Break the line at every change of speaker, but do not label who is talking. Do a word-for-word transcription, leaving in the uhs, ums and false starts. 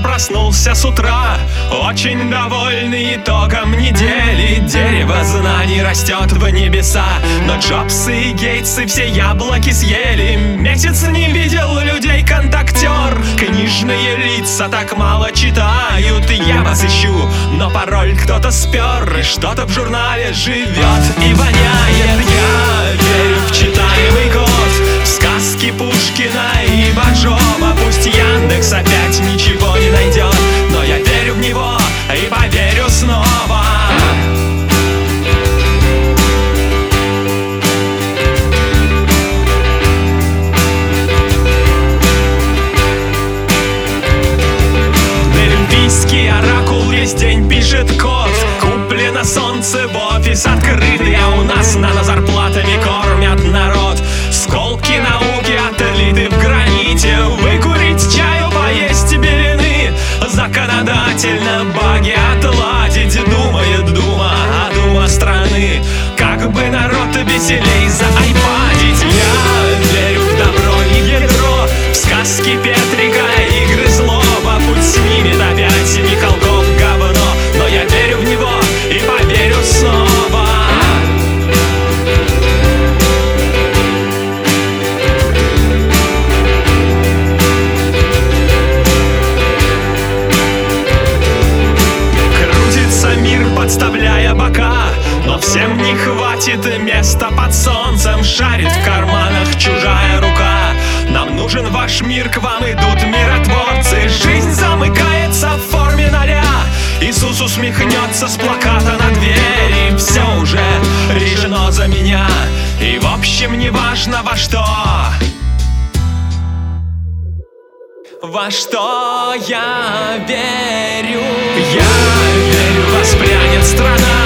проснулся с утра, очень довольный итогом недели. Дерево знаний растет в небеса, но Джобсы и Гейтсы все яблоки съели. Месяц не видел людей-контактер, книжные лица так мало читают. Я вас ищу, но пароль кто-то спер, и что-то в журнале живет и воняет. Я верю в читаемый код, в сказки Пушкина и Бажова. Пусть Яндекс опять ничего не найдет, но я верю в него и поверю снова. Дельфийский оракул весь день пишет код. Куплено солнце в офис открытый, а у нас нанозарплатами кормят народ. Сколки науки отлиты в граните, выкурить чаю, поесть белины, законодательно баги отладить. Думает дума, а дума страны, как бы народ веселей заайпадить. Я верю в добро и ядро, в сказки Петрика, игры злого. Пусть снимет опять Михалков говно, но я верю в него и поверю снова. Подставляя бока, но всем не хватит места под солнцем. Шарит в карманах чужая рука. Нам нужен ваш мир, к вам идут миротворцы. Жизнь замыкается в форме ноля. Иисус усмехнется с плаката на двери. Все уже решено за меня, и в общем не важно во что. Во что я верю? Я верю, воспрянет страна.